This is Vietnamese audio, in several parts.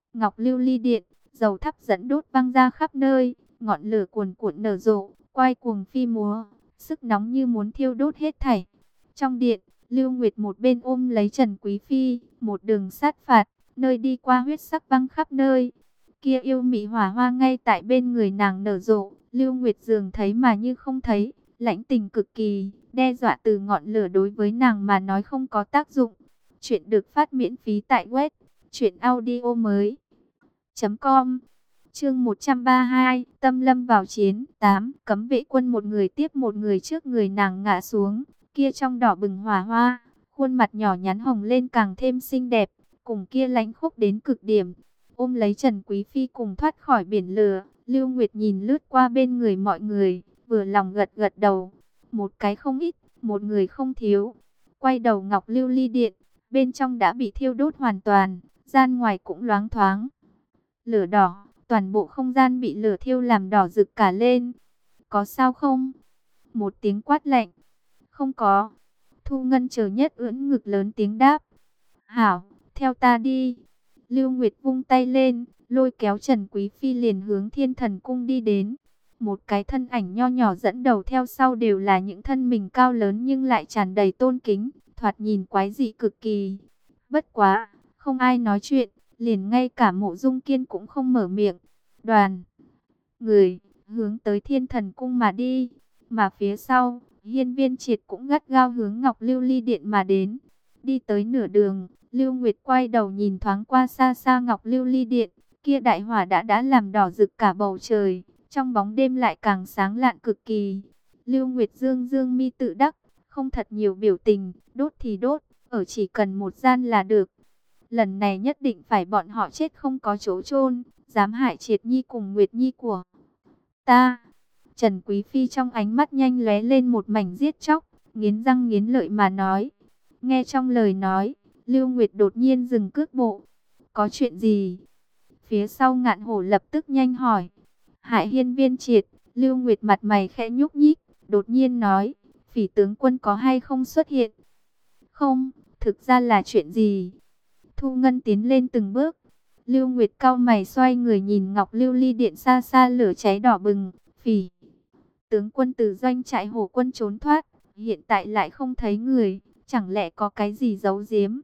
Ngọc lưu ly điện, dầu thắp dẫn đốt văng ra khắp nơi, ngọn lửa cuồn cuộn nở rộ, quay cuồng phi múa, sức nóng như muốn thiêu đốt hết thảy. Trong điện, Lưu Nguyệt một bên ôm lấy Trần Quý Phi, một đường sát phạt, nơi đi qua huyết sắc văng khắp nơi. Kia yêu mị hỏa hoa ngay tại bên người nàng nở rộ, Lưu Nguyệt dường thấy mà như không thấy, lãnh tình cực kỳ, đe dọa từ ngọn lửa đối với nàng mà nói không có tác dụng. Chuyện được phát miễn phí tại web truyệnaudiomoi.com. Chương 132, Tâm Lâm vào chiến. 8. Cấm vệ quân một người tiếp một người trước người nàng ngã xuống, kia trong đỏ bừng hỏa hoa, khuôn mặt nhỏ nhắn hồng lên càng thêm xinh đẹp, cùng kia lãnh khốc đến cực điểm. Ôm lấy Trần Quý Phi cùng thoát khỏi biển lửa, Lưu Nguyệt nhìn lướt qua bên người mọi người, vừa lòng gật gật đầu. Một cái không ít, một người không thiếu. Quay đầu Ngọc Lưu Ly Điện, bên trong đã bị thiêu đốt hoàn toàn, gian ngoài cũng loáng thoáng lửa đỏ, toàn bộ không gian bị lửa thiêu làm đỏ rực cả lên. Có sao không? Một tiếng quát lạnh. Không có. Thu Ngân chờ nhất ưỡn ngực lớn tiếng đáp. Hảo, theo ta đi. Lưu Nguyệt vung tay lên, lôi kéo Trần Quý Phi liền hướng Thiên Thần Cung đi đến. Một cái thân ảnh nho nhỏ dẫn đầu theo sau đều là những thân mình cao lớn nhưng lại tràn đầy tôn kính, thoạt nhìn quái dị cực kỳ. Bất quá, không ai nói chuyện, liền ngay cả Mộ Dung Kiên cũng không mở miệng. Đoàn người hướng tới Thiên Thần Cung mà đi, mà phía sau, Hiên Viên Triệt cũng gắt gao hướng Ngọc Lưu Ly Điện mà đến. Đi tới nửa đường, Lưu Nguyệt quay đầu nhìn thoáng qua xa xa Ngọc Lưu Ly Điện, kia đại hỏa đã làm đỏ rực cả bầu trời, trong bóng đêm lại càng sáng lạn cực kỳ. Lưu Nguyệt dương dương mi tự đắc, không thật nhiều biểu tình, đốt thì đốt, ở chỉ cần một gian là được. Lần này nhất định phải bọn họ chết không có chỗ chôn, dám hại Triệt Nhi cùng Nguyệt Nhi của ta. Trần Quý Phi trong ánh mắt nhanh lóe lên một mảnh giết chóc, nghiến răng nghiến lợi mà nói. Nghe trong lời nói, Lưu Nguyệt đột nhiên dừng cước bộ. Có chuyện gì? Phía sau Ngạn Hổ lập tức nhanh hỏi. Hại Hiên Viên Triệt. Lưu Nguyệt mặt mày khẽ nhúc nhích, đột nhiên nói. Phỉ tướng quân có hay không xuất hiện? Không, thực ra là chuyện gì? Thu Ngân tiến lên từng bước. Lưu Nguyệt cau mày xoay người nhìn Ngọc Lưu Ly Điện xa xa lửa cháy đỏ bừng. Phỉ tướng quân từ doanh trại Hổ quân trốn thoát, hiện tại lại không thấy người, chẳng lẽ có cái gì giấu giếm?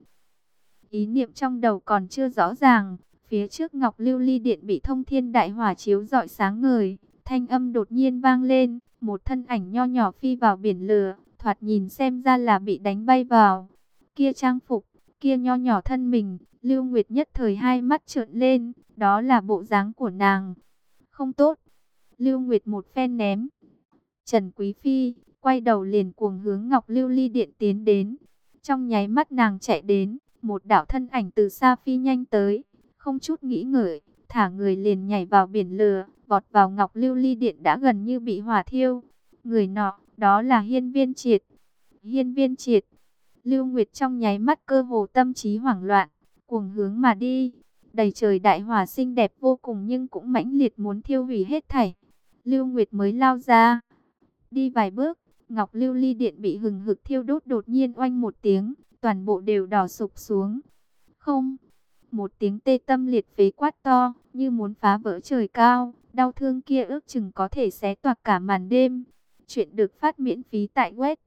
Ý niệm trong đầu còn chưa rõ ràng, phía trước Ngọc Lưu Ly Điện bị thông thiên đại hỏa chiếu rọi sáng ngời, thanh âm đột nhiên vang lên, một thân ảnh nho nhỏ phi vào biển lửa, thoạt nhìn xem ra là bị đánh bay vào. Kia trang phục, kia nho nhỏ thân mình, Lưu Nguyệt nhất thời hai mắt trợn lên, đó là bộ dáng của nàng. Không tốt. Lưu Nguyệt một phen ném Trần Quý Phi, quay đầu liền cuồng hướng Ngọc Lưu Ly Điện tiến đến. Trong nháy mắt nàng chạy đến, một đạo thân ảnh từ xa phi nhanh tới, không chút nghĩ ngợi, thả người liền nhảy vào biển lửa, vọt vào Ngọc Lưu Ly Điện đã gần như bị hỏa thiêu. Người nọ, đó là Hiên Viên Triệt. Hiên Viên Triệt. Lưu Nguyệt trong nháy mắt cơ hồ tâm trí hoảng loạn, cuồng hướng mà đi. Đầy trời đại hỏa xinh đẹp vô cùng nhưng cũng mãnh liệt muốn thiêu hủy hết thảy. Lưu Nguyệt mới lao ra. Đi vài bước, Ngọc Lưu Ly Điện bị hừng hực thiêu đốt đột nhiên oanh một tiếng, toàn bộ đều đỏ sụp xuống. Không, một tiếng tê tâm liệt phế quát to, như muốn phá vỡ trời cao, đau thương kia ước chừng có thể xé toạc cả màn đêm. Chuyện được phát miễn phí tại web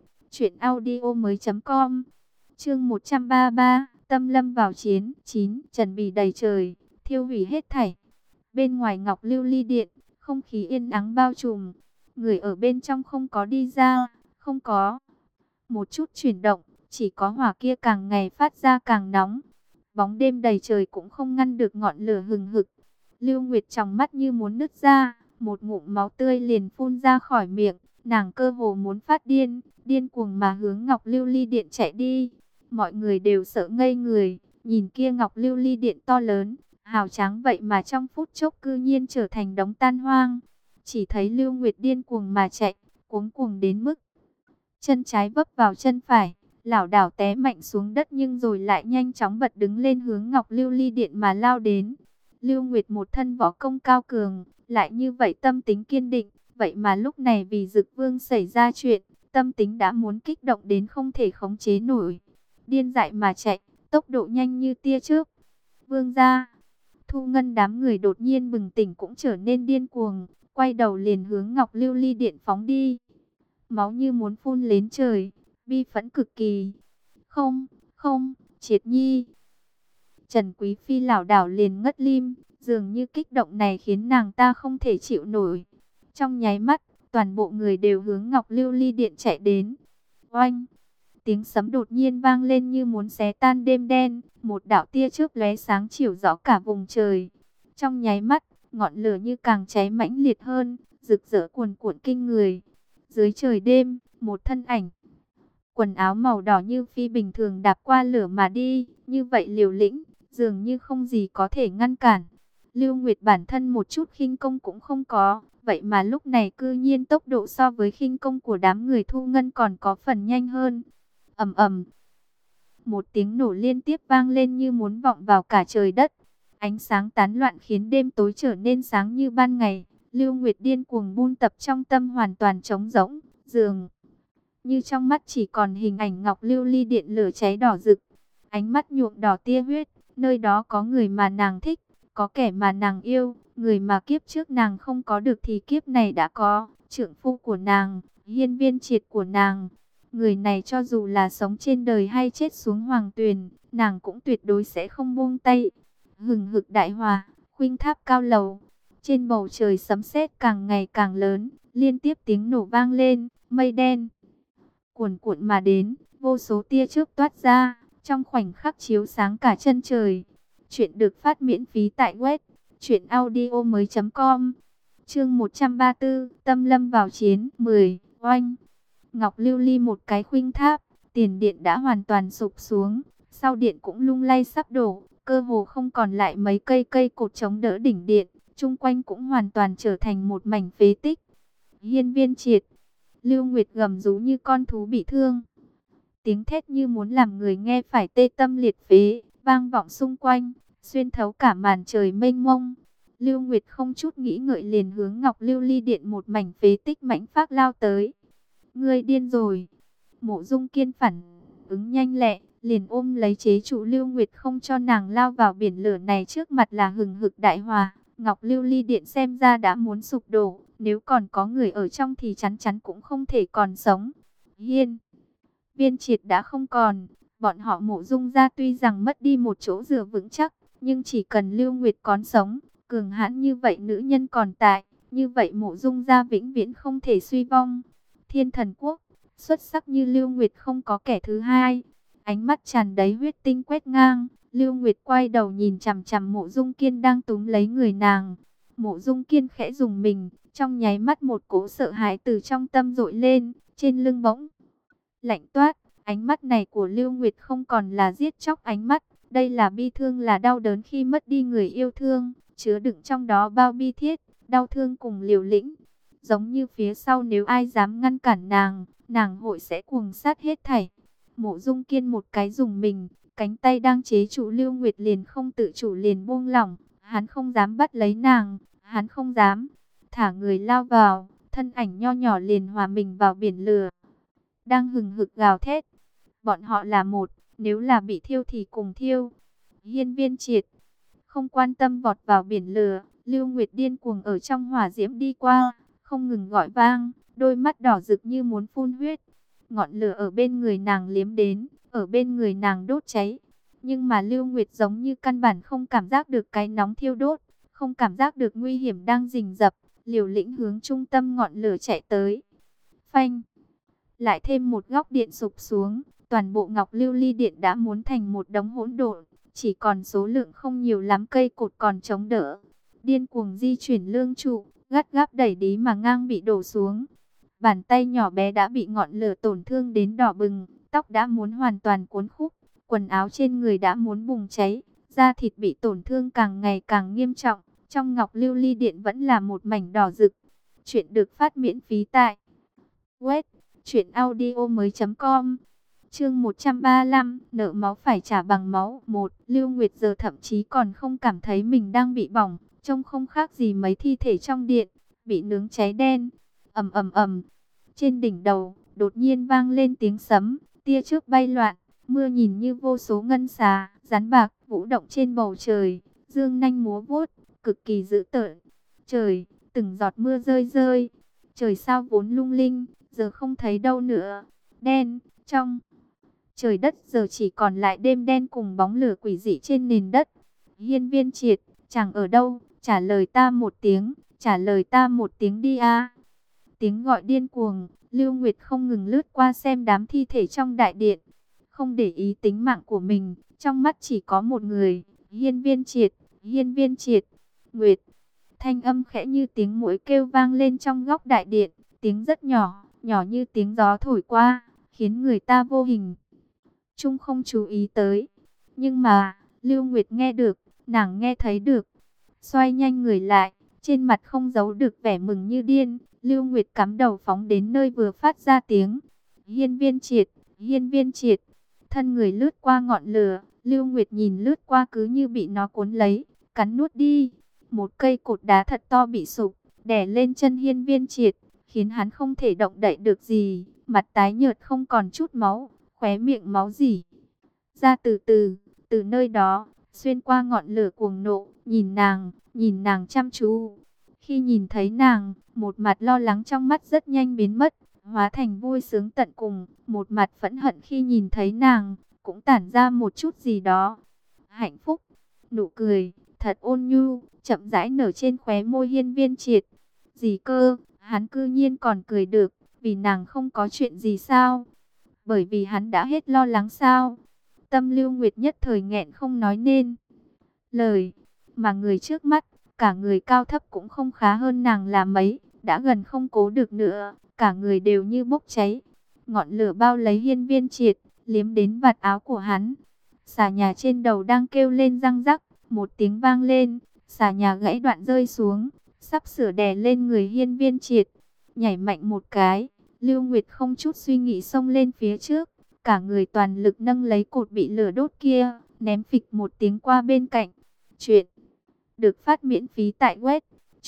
truyệnaudiomoi.com. Chương 133, Tâm Lâm vào chiến. 9. Trần bì đầy trời, thiêu hủy hết thảy. Bên ngoài Ngọc Lưu Ly Điện, không khí yên ắng bao trùm. Người ở bên trong không có đi ra, không có một chút chuyển động, chỉ có hỏa kia càng ngày phát ra càng nóng. Bóng đêm đầy trời cũng không ngăn được ngọn lửa hừng hực. Lưu Nguyệt trong mắt như muốn nứt ra, một ngụm máu tươi liền phun ra khỏi miệng, nàng cơ hồ muốn phát điên, điên cuồng mà hướng Ngọc Lưu Ly Điện chạy đi. Mọi người đều sợ ngây người, nhìn kia Ngọc Lưu Ly Điện to lớn, hào tráng vậy mà trong phút chốc cư nhiên trở thành đống tan hoang. Chỉ thấy Lưu Nguyệt điên cuồng mà chạy, cuống cuồng đến mức chân trái vấp vào chân phải, lảo đảo té mạnh xuống đất nhưng rồi lại nhanh chóng bật đứng lên hướng Ngọc Lưu Ly Điện mà lao đến. Lưu Nguyệt một thân võ công cao cường, lại như vậy tâm tính kiên định, vậy mà lúc này vì Dực Vương xảy ra chuyện, tâm tính đã muốn kích động đến không thể khống chế nổi. Điên dại mà chạy, tốc độ nhanh như tia chớp. Vương gia, Thu Ngân đám người đột nhiên bừng tỉnh cũng trở nên điên cuồng, quay đầu liền hướng Ngọc Lưu Ly Điện phóng đi. Máu như muốn phun lên trời, bi phẫn cực kỳ. Không, không, Triệt Nhi. Trần Quý Phi lảo đảo liền ngất lim, dường như kích động này khiến nàng ta không thể chịu nổi. Trong nháy mắt, toàn bộ người đều hướng Ngọc Lưu Ly Điện chạy đến. Oanh! Tiếng sấm đột nhiên vang lên như muốn xé tan đêm đen, một đạo tia chớp lóe sáng chiếu rõ cả vùng trời. Trong nháy mắt, ngọn lửa như càng cháy mãnh liệt hơn, rực rỡ cuồn cuộn kinh người. Dưới trời đêm, một thân ảnh quần áo màu đỏ như phi bình thường đạp qua lửa mà đi, như vậy liều lĩnh, dường như không gì có thể ngăn cản. Lưu Nguyệt bản thân một chút khinh công cũng không có, vậy mà lúc này cư nhiên tốc độ so với khinh công của đám người Thu Ngân còn có phần nhanh hơn. Ầm ầm, một tiếng nổ liên tiếp vang lên như muốn vọng vào cả trời đất. Ánh sáng tán loạn khiến đêm tối trở nên sáng như ban ngày. Lưu Nguyệt điên cuồng buôn tập trong tâm hoàn toàn trống rỗng, dường như trong mắt chỉ còn hình ảnh Ngọc Lưu Ly Điện lửa cháy đỏ rực. Ánh mắt nhuộm đỏ tia huyết, nơi đó có người mà nàng thích, có kẻ mà nàng yêu, người mà kiếp trước nàng không có được thì kiếp này đã có, trượng phu của nàng, hiên viên triệt của nàng. Người này cho dù là sống trên đời hay chết xuống hoàng tuyền, nàng cũng tuyệt đối sẽ không buông tay. Hừng hực đại hòa, khuynh tháp cao lầu, trên bầu trời sấm sét càng ngày càng lớn, liên tiếp tiếng nổ vang lên, mây đen cuồn cuộn mà đến, vô số tia chớp toát ra, trong khoảnh khắc chiếu sáng cả chân trời. Chuyện được phát miễn phí tại web truyệnaudiomoi.com. Chương 134, Tâm Lâm vào chiến 10, oanh. Ngọc Lưu Ly một cái khuynh tháp, tiền điện đã hoàn toàn sụp xuống, sau điện cũng lung lay sắp đổ, cơ hồ không còn lại mấy cây cột chống đỡ đỉnh điện, chung quanh cũng hoàn toàn trở thành một mảnh phế tích. Hiên viên triệt, Lưu Nguyệt gầm rú như con thú bị thương. Tiếng thét như muốn làm người nghe phải tê tâm liệt phế, vang vọng xung quanh, xuyên thấu cả màn trời mênh mông. Lưu Nguyệt không chút nghĩ ngợi liền hướng Ngọc Lưu Ly Điện một mảnh phế tích mãnh phác lao tới. Ngươi điên rồi. Mộ Dung Kiên phản ứng nhanh lẹ, liền ôm lấy chế trụ Lưu Nguyệt không cho nàng lao vào biển lửa này, trước mặt là hừng hực đại hòa. Ngọc Lưu Ly Điện xem ra đã muốn sụp đổ, nếu còn có người ở trong thì chắn chắn cũng không thể còn sống. Hiên viên triệt đã không còn, bọn họ Mộ Dung gia tuy rằng mất đi một chỗ dựa vững chắc, nhưng chỉ cần Lưu Nguyệt còn sống, cường hãn như vậy nữ nhân còn tại, như vậy Mộ Dung gia vĩnh viễn không thể suy vong. Thiên Thần Quốc, xuất sắc như Lưu Nguyệt không có kẻ thứ hai. Ánh mắt tràn đầy huyết tinh quét ngang, Lưu Nguyệt quay đầu nhìn chằm chằm Mộ Dung Kiên đang túm lấy người nàng. Mộ Dung Kiên khẽ rùng mình, trong nháy mắt một cỗ sợ hãi từ trong tâm dội lên, trên lưng bỗng lạnh toát. Ánh mắt này của Lưu Nguyệt không còn là giết chóc ánh mắt, đây là bi thương, là đau đớn khi mất đi người yêu thương, chứa đựng trong đó bao bi thiết, đau thương cùng liều lĩnh. Giống như phía sau nếu ai dám ngăn cản nàng hội sẽ cuồng sát hết thảy. Mộ Dung Kiên một cái dùng mình, cánh tay đang chế trụ Lưu Nguyệt liền không tự chủ liền buông lỏng, hắn không dám bắt lấy nàng, hắn không dám thả người lao vào, thân ảnh nho nhỏ liền hòa mình vào biển lửa đang hừng hực gào thét. Bọn họ là một, nếu là bị thiêu thì cùng thiêu. Hiên viên triệt không quan tâm vọt vào biển lửa, Lưu Nguyệt điên cuồng ở trong hỏa diễm đi qua, không ngừng gọi vang, đôi mắt đỏ rực như muốn phun huyết. Ngọn lửa ở bên người nàng liếm đến, ở bên người nàng đốt cháy. Nhưng mà Lưu Nguyệt giống như căn bản không cảm giác được cái nóng thiêu đốt, không cảm giác được nguy hiểm đang rình rập, liều lĩnh hướng trung tâm ngọn lửa chạy tới. Phanh! Lại thêm một góc điện sụp xuống, toàn bộ Ngọc Lưu Ly Điện đã muốn thành một đống hỗn độn, chỉ còn số lượng không nhiều lắm cây cột còn chống đỡ. Điên cuồng di chuyển lương trụ, gắt gáp đẩy đí mà ngang bị đổ xuống. Bàn tay nhỏ bé đã bị ngọn lửa tổn thương đến đỏ bừng, tóc đã muốn hoàn toàn cuốn khúc, quần áo trên người đã muốn bùng cháy, da thịt bị tổn thương càng ngày càng nghiêm trọng. Trong Ngọc Lưu Ly Điện vẫn là một mảnh đỏ rực. Chuyện được phát miễn phí tại web truyệnaudiomoi.com. Chương 135, nợ máu phải trả bằng máu. 1. Lưu Nguyệt giờ thậm chí còn không cảm thấy mình đang bị bỏng, trông không khác gì mấy thi thể trong điện bị nướng cháy đen. Ầm ầm ầm. Trên đỉnh đầu đột nhiên vang lên tiếng sấm, tia chớp bay loạn, mưa nhìn như vô số ngân xà, rắn bạc vũ động trên bầu trời, dương nanh múa vuốt, cực kỳ dữ tợn. Trời, từng giọt mưa rơi rơi, trời sao vốn lung linh, giờ không thấy đâu nữa. Đen, trong trời đất giờ chỉ còn lại đêm đen cùng bóng lửa quỷ dị trên nền đất. Hiên Viên Triệt, chàng ở đâu? Trả lời ta một tiếng, trả lời ta một tiếng đi a. Tiếng gọi điên cuồng, Lưu Nguyệt không ngừng lướt qua xem đám thi thể trong đại điện, không để ý tính mạng của mình, trong mắt chỉ có một người, Hiên Viên Triệt, Hiên Viên Triệt. Nguyệt, thanh âm khẽ như tiếng muỗi kêu vang lên trong góc đại điện, tiếng rất nhỏ, nhỏ như tiếng gió thổi qua, khiến người ta vô hình chung không chú ý tới. Nhưng mà, Lưu Nguyệt nghe được, nàng nghe thấy được. Xoay nhanh người lại, trên mặt không giấu được vẻ mừng như điên. Lưu Nguyệt cắm đầu phóng đến nơi vừa phát ra tiếng. Hiên Viên Triệt, Hiên Viên Triệt. Thân người lướt qua ngọn lửa, Lưu Nguyệt nhìn lướt qua cứ như bị nó cuốn lấy, cắn nuốt đi. Một cây cột đá thật to bị sụp, đè lên chân Hiên Viên Triệt, khiến hắn không thể động đậy được gì, mặt tái nhợt không còn chút máu, khóe miệng máu rỉ ra từ từ. Từ nơi đó, xuyên qua ngọn lửa cuồng nộ, nhìn nàng chăm chú. Khi nhìn thấy nàng, một mặt lo lắng trong mắt rất nhanh biến mất, hóa thành vui sướng tận cùng. Một mặt phẫn hận khi nhìn thấy nàng, cũng tản ra một chút gì đó. Hạnh phúc, nụ cười, thật ôn nhu, chậm rãi nở trên khóe môi Hiên Viên Triệt. Gì cơ, hắn cư nhiên còn cười được, vì nàng không có chuyện gì sao? Bởi vì hắn đã hết lo lắng sao? Tâm Lưu Nguyệt nhất thời nghẹn không nói nên lời, mà người trước mắt, cả người cao thấp cũng không khá hơn nàng là mấy, đã gần không cố được nữa, cả người đều như bốc cháy. Ngọn lửa bao lấy Hiên Viên Triệt, liếm đến vạt áo của hắn. Xà nhà trên đầu đang kêu lên răng rắc, một tiếng vang lên, xà nhà gãy đoạn rơi xuống, sắp sửa đè lên người Hiên Viên Triệt. Nhảy mạnh một cái, Lưu Nguyệt không chút suy nghĩ xông lên phía trước, cả người toàn lực nâng lấy cột bị lửa đốt kia, ném phịch một tiếng qua bên cạnh. Chuyện được phát miễn phí tại web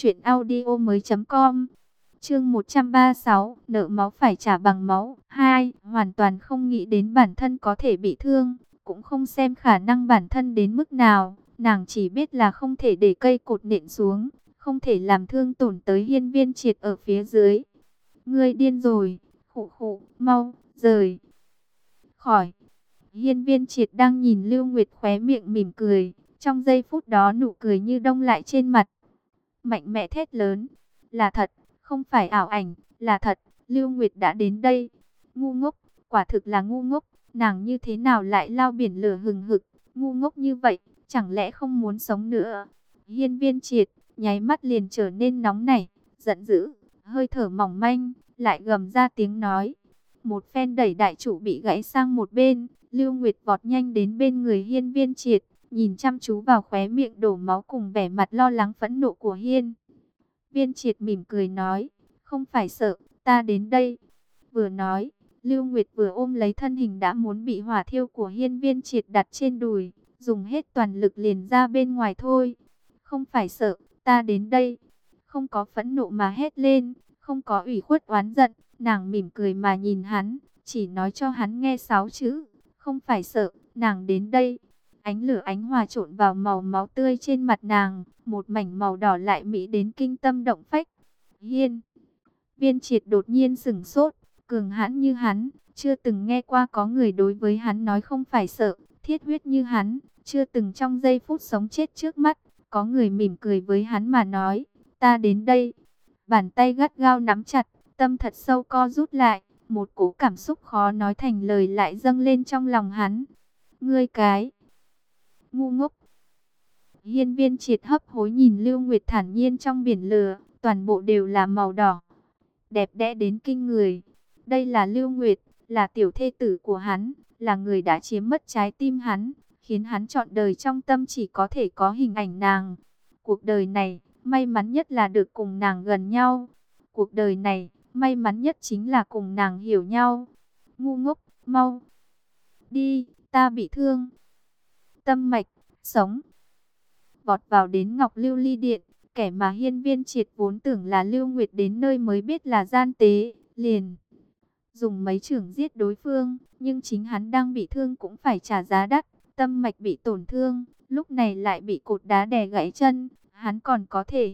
truyệnaudiomoi.com. Chương 136, nợ máu phải trả bằng máu. 2, hoàn toàn không nghĩ đến bản thân có thể bị thương, cũng không xem khả năng bản thân đến mức nào, nàng chỉ biết là không thể để cây cột nện xuống, không thể làm thương tổn tới Hiên Viên Triệt ở phía dưới. Ngươi điên rồi, khụ khụ, mau rời khỏi. Hiên Viên Triệt đang nhìn Lưu Nguyệt khóe miệng mỉm cười, trong giây phút đó nụ cười như đông lại trên mặt. Mạnh mẽ thét lớn, là thật, không phải ảo ảnh, là thật, Lưu Nguyệt đã đến đây. Ngu ngốc, quả thực là ngu ngốc, nàng như thế nào lại lao biển lửa hừng hực, ngu ngốc như vậy, chẳng lẽ không muốn sống nữa. Hiên Viên Triệt, nháy mắt liền trở nên nóng nảy, giận dữ, hơi thở mỏng manh, lại gầm ra tiếng nói. Một phen đẩy đại trụ bị gãy sang một bên, Lưu Nguyệt vọt nhanh đến bên người Hiên Viên Triệt, nhìn chăm chú vào khóe miệng đổ máu cùng vẻ mặt lo lắng phẫn nộ của Hiên Viên Triệt, mỉm cười nói, không phải sợ, ta đến đây. Vừa nói, Lưu Nguyệt vừa ôm lấy thân hình đã muốn bị hỏa thiêu của Hiên Viên Triệt đặt trên đùi, dùng hết toàn lực liền ra bên ngoài thôi. Không phải sợ, ta đến đây. Không có phẫn nộ mà hét lên, không có ủy khuất oán giận, nàng mỉm cười mà nhìn hắn, chỉ nói cho hắn nghe 6 chữ, không phải sợ, nàng đến đây. Ánh lửa ánh hòa trộn vào màu máu tươi trên mặt nàng, một mảnh màu đỏ lại mỹ đến kinh tâm động phách. Hiên Viên Triệt đột nhiên sửng sốt, cường hãn như hắn, chưa từng nghe qua có người đối với hắn nói không phải sợ, thiết huyết như hắn, chưa từng trong giây phút sống chết trước mắt, có người mỉm cười với hắn mà nói, ta đến đây. Bàn tay gắt gao nắm chặt, tâm thật sâu co rút lại, một cỗ cảm xúc khó nói thành lời lại dâng lên trong lòng hắn. Ngươi cái ngu ngốc. Hiên Viên Triệt hấp hối nhìn Lưu Nguyệt thản nhiên trong biển lửa, toàn bộ đều là màu đỏ, đẹp đẽ đến kinh người. Đây là Lưu Nguyệt, là tiểu thê tử của hắn, là người đã chiếm mất trái tim hắn, khiến hắn trọn đời trong tâm chỉ có thể có hình ảnh nàng. Cuộc đời này, may mắn nhất là được cùng nàng gần nhau. Cuộc đời này, may mắn nhất chính là cùng nàng hiểu nhau. Ngu ngốc, mau đi, ta bị thương. Tâm mạch, sống. Vọt vào đến Ngọc Lưu Ly Điện, kẻ mà Hiên Viên Triệt vốn tưởng là Lưu Nguyệt đến nơi mới biết là gian tế, liền dùng mấy chưởng giết đối phương, nhưng chính hắn đang bị thương cũng phải trả giá đắt. tâm mạch bị tổn thương, lúc này lại bị cột đá đè gãy chân, hắn còn có thể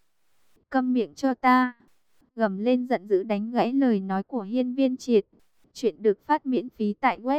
câm miệng cho ta. Gầm lên giận dữ đánh gãy lời nói của Hiên Viên Triệt. Chuyện được phát miễn phí tại web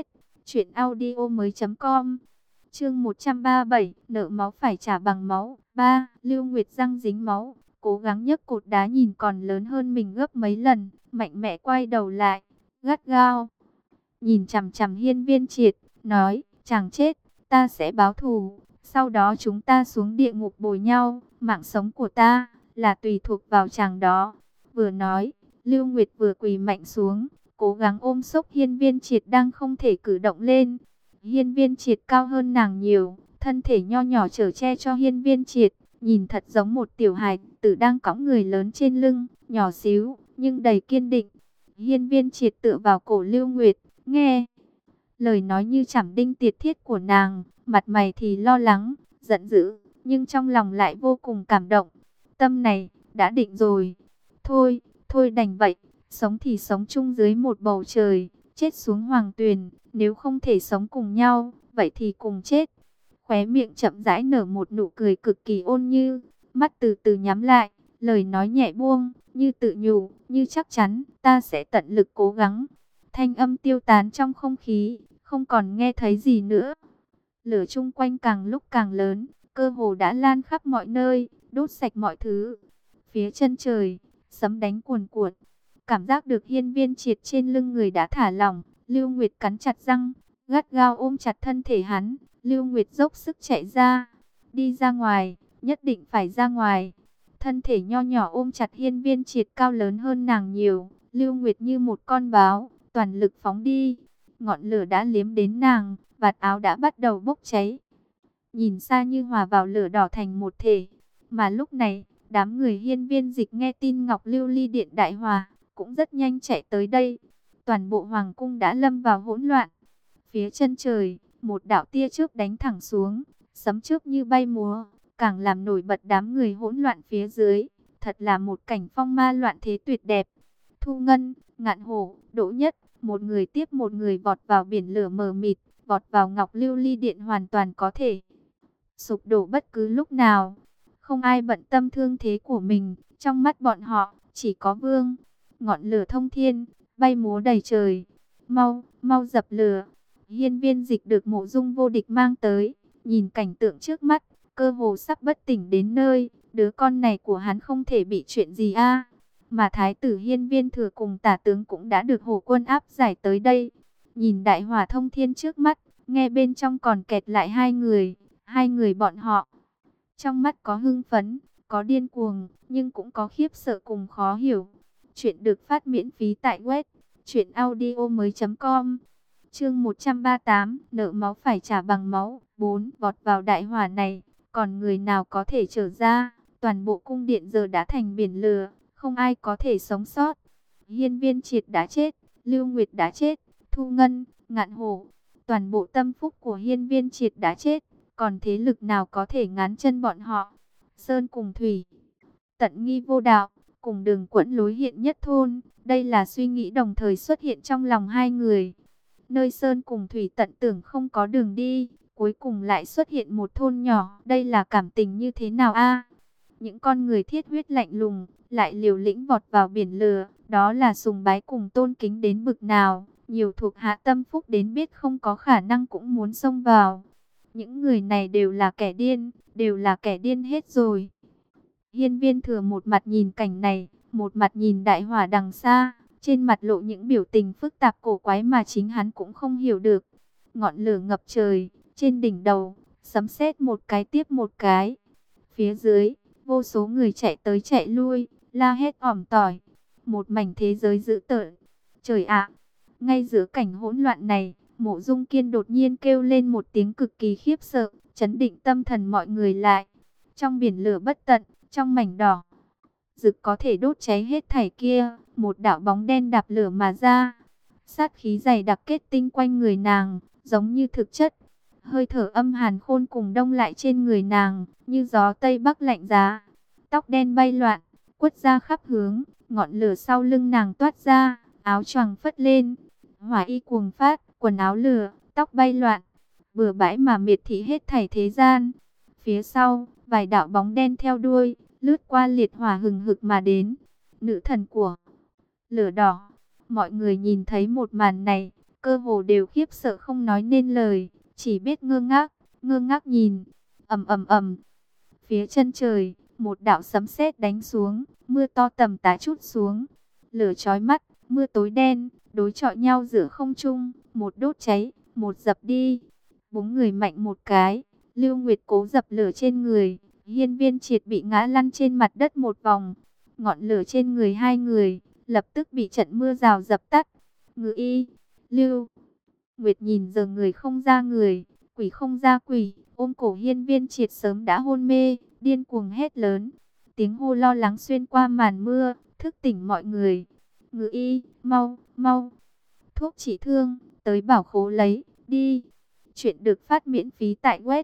truyệnaudiomoi.com. Chương 137, nợ máu phải trả bằng máu. 3. Lưu Nguyệt răng dính máu, cố gắng nhấc cột đá nhìn còn lớn hơn mình gấp mấy lần, mạnh mẽ quay đầu lại, gắt gao nhìn chằm chằm Hiên Viên Triệt, nói: "Chàng chết, ta sẽ báo thù, sau đó chúng ta xuống địa ngục bồi nhau, mạng sống của ta là tùy thuộc vào chàng đó." Vừa nói, Lưu Nguyệt vừa quỳ mạnh xuống, cố gắng ôm xốc Hiên Viên Triệt đang không thể cử động lên. Hiên Viên Triệt cao hơn nàng nhiều, thân thể nho nhỏ chở che cho Hiên Viên Triệt, nhìn thật giống một tiểu hài tử đang cõng người lớn trên lưng, nhỏ xíu nhưng đầy kiên định. Hiên Viên Triệt tựa vào cổ Lưu Nguyệt, nghe lời nói như chảm đinh tiệt thiết của nàng, mặt mày thì lo lắng, giận dữ, nhưng trong lòng lại vô cùng cảm động. Tâm này đã định rồi. Thôi, thôi đành vậy, sống thì sống chung dưới một bầu trời, chết xuống hoàng tuyền, nếu không thể sống cùng nhau, vậy thì cùng chết. Khóe miệng chậm rãi nở một nụ cười cực kỳ ôn như, mắt từ từ nhắm lại, lời nói nhẹ buông, như tự nhủ, như chắc chắn, ta sẽ tận lực cố gắng. Thanh âm tiêu tán trong không khí, không còn nghe thấy gì nữa. Lửa chung quanh càng lúc càng lớn, cơ hồ đã lan khắp mọi nơi, đốt sạch mọi thứ. Phía chân trời, sấm đánh cuồn cuộn. Cảm giác được Hiên Viên Triệt trên lưng người đã thả lỏng, Lưu Nguyệt cắn chặt răng, gắt gao ôm chặt thân thể hắn. Lưu Nguyệt dốc sức chạy ra, đi ra ngoài, nhất định phải ra ngoài. Thân thể nho nhỏ ôm chặt Hiên Viên Triệt cao lớn hơn nàng nhiều. Lưu Nguyệt như một con báo, toàn lực phóng đi. Ngọn lửa đã liếm đến nàng, vạt áo đã bắt đầu bốc cháy. Nhìn xa như hòa vào lửa đỏ thành một thể. Mà lúc này, đám người Hiên Viên Dịch nghe tin Ngọc Lưu Ly Điện đại hòa, cũng rất nhanh chạy tới đây. Toàn bộ hoàng cung đã lâm vào hỗn loạn. Phía chân trời, một đạo tia chớp đánh thẳng xuống, sấm chớp như bay múa, càng làm nổi bật đám người hỗn loạn phía dưới. Thật là một cảnh phong ma loạn thế tuyệt đẹp. Thu Ngân, Ngạn Hổ, Đỗ Nhất, một người tiếp một người vọt vào biển lửa mờ mịt, vọt vào Ngọc Lưu Ly Điện hoàn toàn có thể sụp đổ bất cứ lúc nào. Không ai bận tâm thương thế của mình, trong mắt bọn họ chỉ có vương. Ngọn lửa thông thiên, bay múa đầy trời. Mau, mau dập lửa. Hiên Viên Dịch được Mộ Dung Vô Địch mang tới, nhìn cảnh tượng trước mắt, cơ hồ sắp bất tỉnh đến nơi. Đứa con này của hắn không thể bị chuyện gì a. Mà thái tử Hiên Viên Thừa cùng tả tướng cũng đã được Hổ quân áp giải tới đây. Nhìn đại hỏa thông thiên trước mắt, nghe bên trong còn kẹt lại hai người bọn họ. Trong mắt có hưng phấn, có điên cuồng, nhưng cũng có khiếp sợ cùng khó hiểu. Chuyện được phát miễn phí tại web truyệnaudiomoi.com. Chương 138, nợ máu phải trả bằng máu. 4. Vọt vào đại hỏa này, còn người nào có thể trở ra? Toàn bộ cung điện giờ đã thành biển lửa, không ai có thể sống sót. Hiên Viên Triệt đã chết, Lưu Nguyệt đã chết, Thu Ngân, Ngạn Hổ, toàn bộ tâm phúc của Hiên Viên Triệt đã chết, còn thế lực nào có thể ngáng chân bọn họ? Sơn cùng thủy, tận nghi vô đạo, cùng đường quẫn lối hiện nhất thôn, đây là suy nghĩ đồng thời xuất hiện trong lòng hai người. Nơi sơn cùng thủy tận tưởng không có đường đi, cuối cùng lại xuất hiện một thôn nhỏ, đây là cảm tình như thế nào a? Những con người thiết huyết lạnh lùng, lại liều lĩnh vọt vào biển lửa, đó là sùng bái cùng tôn kính đến bực nào, nhiều thuộc hạ tâm phúc đến biết không có khả năng cũng muốn xông vào. Những người này đều là kẻ điên hết rồi. Hiên Viên Thừa một mặt nhìn cảnh này, một mặt nhìn đại hỏa đằng xa, trên mặt lộ những biểu tình phức tạp cổ quái mà chính hắn cũng không hiểu được. Ngọn lửa ngập trời, trên đỉnh đầu, sấm sét một cái tiếp một cái. Phía dưới, vô số người chạy tới chạy lui, la hét ỏm tỏi. Một mảnh thế giới dữ tợn. Trời ạ! Ngay giữa cảnh hỗn loạn này, Mộ Dung Kiên đột nhiên kêu lên một tiếng cực kỳ khiếp sợ, chấn định tâm thần mọi người lại. Trong biển lửa bất tận, trong mảnh đỏ rực có thể đốt cháy hết thảy kia, một đạo bóng đen đạp lửa mà ra. Sát khí dày đặc kết tinh quanh người nàng, giống như thực chất. Hơi thở âm hàn khôn cùng đông lại trên người nàng, như gió tây bắc lạnh giá. Tóc đen bay loạn, quất ra khắp hướng, ngọn lửa sau lưng nàng toát ra, áo choàng phất lên. Hỏa y cuồng phát, quần áo lửa, tóc bay loạn. bừa bãi mà miệt thị hết thảy thế gian. Phía sau, vài đạo bóng đen theo đuôi, lướt qua liệt hỏa hừng hực mà đến. Nữ thần của lửa đỏ. Mọi người nhìn thấy một màn này, cơ hồ đều khiếp sợ không nói nên lời, chỉ biết ngơ ngác nhìn. Ầm ầm ầm. Phía chân trời, một đạo sấm sét đánh xuống, mưa to tầm tá chút xuống. Lửa chói mắt, mưa tối đen, đối chọi nhau giữa không trung, một đốt cháy, một dập đi. Búng người mạnh một cái, Lưu Nguyệt cố dập lửa trên người, Hiên Viên Triệt bị ngã lăn trên mặt đất một vòng. Ngọn lửa trên người hai người lập tức bị trận mưa rào dập tắt. Ngự y, Lưu Nguyệt nhìn giờ người không ra người, quỷ không ra quỷ, ôm cổ Hiên Viên Triệt sớm đã hôn mê, điên cuồng hét lớn. Tiếng hô lo lắng xuyên qua màn mưa, thức tỉnh mọi người. Ngự y, mau, mau, thuốc trị thương, tới bảo khố lấy, đi. Chuyện được phát miễn phí tại web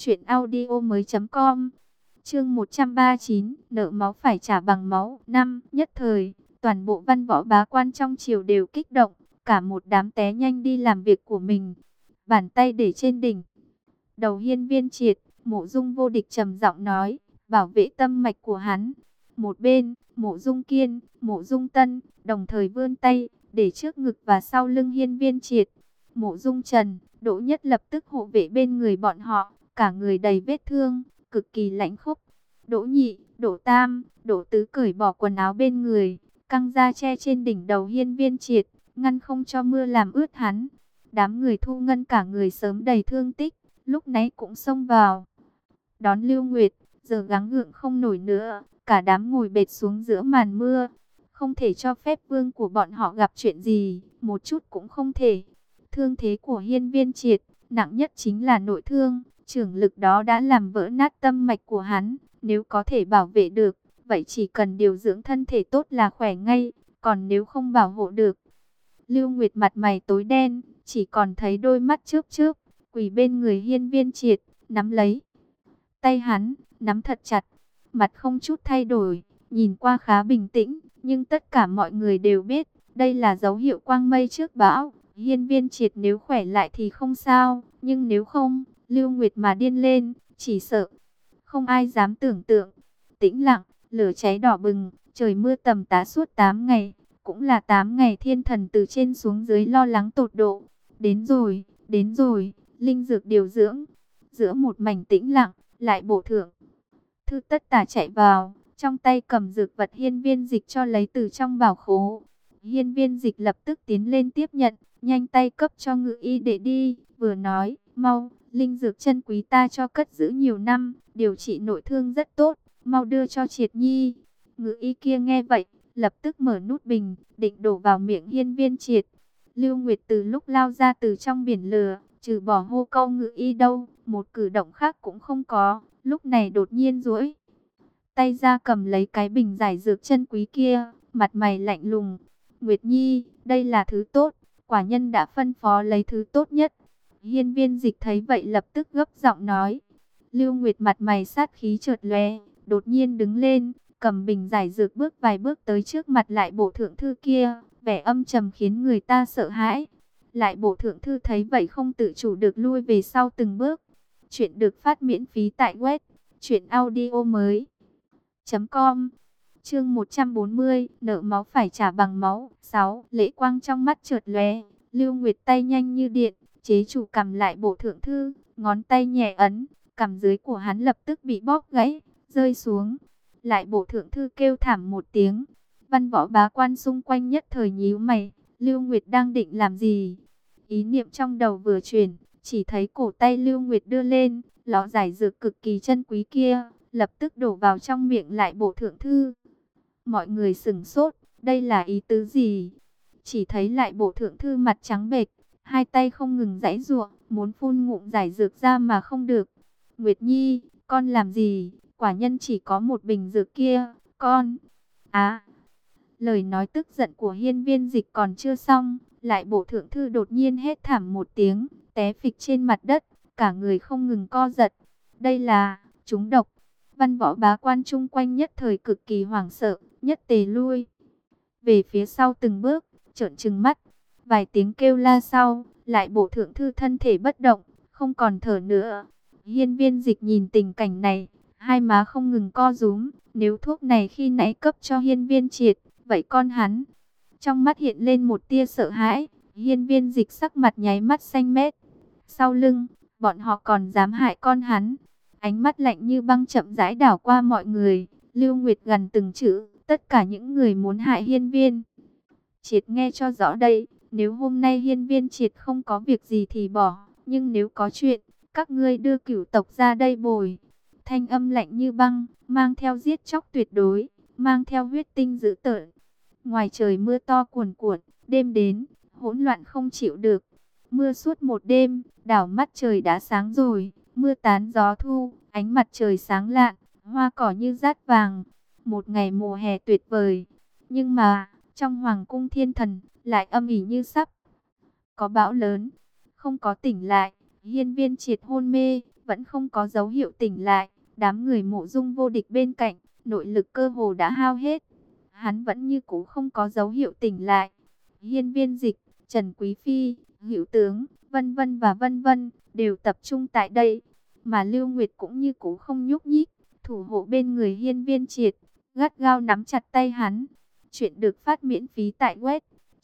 truyệnaudiomoi.com. Chương 139, nợ máu phải trả bằng máu. Năm, nhất thời, toàn bộ văn võ bá quan trong triều đều kích động, cả một đám té nhanh đi làm việc của mình. Bàn tay để trên đỉnh đầu Hiên Viên Triệt, Mộ Dung Vô Địch trầm giọng nói, bảo vệ tâm mạch của hắn. Một bên, Mộ Dung Kiên, Mộ Dung Tân đồng thời vươn tay để trước ngực và sau lưng Hiên Viên Triệt. Mộ Dung Trần, Đỗ Nhất lập tức hộ vệ bên người bọn họ, cả người đầy vết thương, cực kỳ lãnh khốc. Đỗ Nhị, Đỗ Tam, Đỗ Tứ cởi bỏ quần áo bên người, căng ra che trên đỉnh đầu Hiên Viên Triệt, ngăn không cho mưa làm ướt hắn. Đám người Thu Ngân cả người sớm đầy thương tích, lúc nãy cũng xông vào đón Lưu Nguyệt, giờ gắng gượng không nổi nữa, cả đám ngồi bệt xuống giữa màn mưa. Không thể cho phép vương của bọn họ gặp chuyện gì, một chút cũng không thể. Thương thế của Hiên Viên Triệt, nặng nhất chính là nội thương, chưởng lực đó đã làm vỡ nát tâm mạch của hắn. Nếu có thể bảo vệ được, vậy chỉ cần điều dưỡng thân thể tốt là khỏe ngay, còn nếu không bảo hộ được. Lưu Nguyệt mặt mày tối đen, chỉ còn thấy đôi mắt chớp chớp, quỳ bên người Hiên Viên Triệt, nắm lấy tay hắn, nắm thật chặt, mặt không chút thay đổi, nhìn qua khá bình tĩnh, nhưng tất cả mọi người đều biết, đây là dấu hiệu quang mây trước bão. Hiên Viên Triệt nếu khỏe lại thì không sao, nhưng nếu không, Lưu Nguyệt mà điên lên, chỉ sợ không ai dám tưởng tượng. Tĩnh lặng, lửa cháy đỏ bừng, trời mưa tầm tã suốt 8 ngày, cũng là 8 ngày thiên thần từ trên xuống dưới lo lắng tột độ. Đến rồi, linh dược điều dưỡng. Giữa một mảnh tĩnh lặng, lại bổ thượng thư tất tả chạy vào, trong tay cầm dược vật Hiên Viên Dịch cho lấy từ trong bảo khố. Hiên Viên Dịch lập tức tiến lên tiếp nhận, nhanh tay cấp cho ngự y để đi, vừa nói, mau, linh dược chân quý ta cho cất giữ nhiều năm, điều trị nội thương rất tốt, mau đưa cho Triệt Nhi. Ngự y kia nghe vậy, lập tức mở nút bình, định đổ vào miệng Hiên Viên Triệt. Lưu Nguyệt từ lúc lao ra từ trong biển lửa, trừ bỏ hô câu ngự y đâu, một cử động khác cũng không có, lúc này đột nhiên duỗi tay ra cầm lấy cái bình giải dược chân quý kia, mặt mày lạnh lùng. Nguyệt Nhi, đây là thứ tốt, quả nhân đã phân phó lấy thứ tốt nhất. Hiên Viên Dịch thấy vậy lập tức gấp giọng nói. Lưu Nguyệt mặt mày sát khí chợt lóe, đột nhiên đứng lên, cầm bình giải dược bước vài bước tới trước mặt lại bổ thượng thư kia, vẻ âm trầm khiến người ta sợ hãi. Lại bổ thượng thư thấy vậy không tự chủ được lui về sau từng bước. Chuyện được phát miễn phí tại web truyệnaudiomoi.com. Chương 140, nợ máu phải trả bằng máu. 6. Lễ quang trong mắt chợt lóe, Lưu Nguyệt tay nhanh như điện, chế chủ cầm lại bổ thượng thư, ngón tay nhẹ ấn, cằm dưới của hắn lập tức bị bóp gãy, rơi xuống. Lại bổ thượng thư kêu thảm một tiếng. Văn võ bá quan xung quanh nhất thời nhíu mày, Lưu Nguyệt đang định làm gì? Ý niệm trong đầu vừa chuyển, chỉ thấy cổ tay Lưu Nguyệt đưa lên, lọ giải dược cực kỳ chân quý kia, lập tức đổ vào trong miệng lại bổ thượng thư. Mọi người sửng sốt, đây là ý tứ gì? Chỉ thấy lại bổ thượng thư mặt trắng bệch, hai tay không ngừng giãy giụa, muốn phun ngụm giải dược ra mà không được. Nguyệt Nhi, con làm gì? Quả nhân chỉ có một bình dược kia, con. Lời nói tức giận của Hiên Viên Dịch còn chưa xong, lại bổ thượng thư đột nhiên hét thảm một tiếng, té phịch trên mặt đất, cả người không ngừng co giật. Đây là trúng độc. Văn võ bá quan chung quanh nhất thời cực kỳ hoảng sợ, nhất tề lui về phía sau từng bước, trợn trừng mắt. Vài tiếng kêu la sau, lại bổ thượng thư thân thể bất động, không còn thở nữa. Hiên Viên Dịch nhìn tình cảnh này, hai má không ngừng co rúm. Nếu thuốc này khi nãy cấp cho Hiên Viên Triệt, vậy con hắn? Trong mắt hiện lên một tia sợ hãi. Hiên Viên Dịch sắc mặt nháy mắt xanh mét. Sau lưng, bọn họ còn dám hại con hắn. Ánh mắt lạnh như băng chậm rãi đảo qua mọi người. Lưu Nguyệt gần từng chữ, tất cả những người muốn hại Hiên Viên Triệt nghe cho rõ đây. Nếu hôm nay Hiên Viên Triệt không có việc gì thì bỏ, nhưng nếu có chuyện, các ngươi đưa cửu tộc ra đây bồi. Thanh âm lạnh như băng, mang theo giết chóc tuyệt đối, mang theo huyết tinh dữ tợn. Ngoài trời mưa to cuồn cuộn, đêm đến, hỗn loạn không chịu được. Mưa suốt một đêm, đảo mắt trời đã sáng rồi, mưa tán gió thu, ánh mặt trời sáng lạn, hoa cỏ như dát vàng. Một ngày mùa hè tuyệt vời. Nhưng mà, trong hoàng cung thiên thần, lại âm ỉ như sắp có bão lớn. Không có tỉnh lại, Hiên Viên Triệt hôn mê, vẫn không có dấu hiệu tỉnh lại. Đám người Mộ Dung Vô Địch bên cạnh, nội lực cơ hồ đã hao hết. Hắn vẫn như cũ không có dấu hiệu tỉnh lại. Hiên Viên Dịch, Trần Quý Phi, Hữu Tướng, vân vân và vân vân, đều tập trung tại đây. Mà Lưu Nguyệt cũng như cũ không nhúc nhích, thủ hộ bên người Hiên Viên Triệt, gắt gao nắm chặt tay hắn. Chuyện được phát miễn phí tại web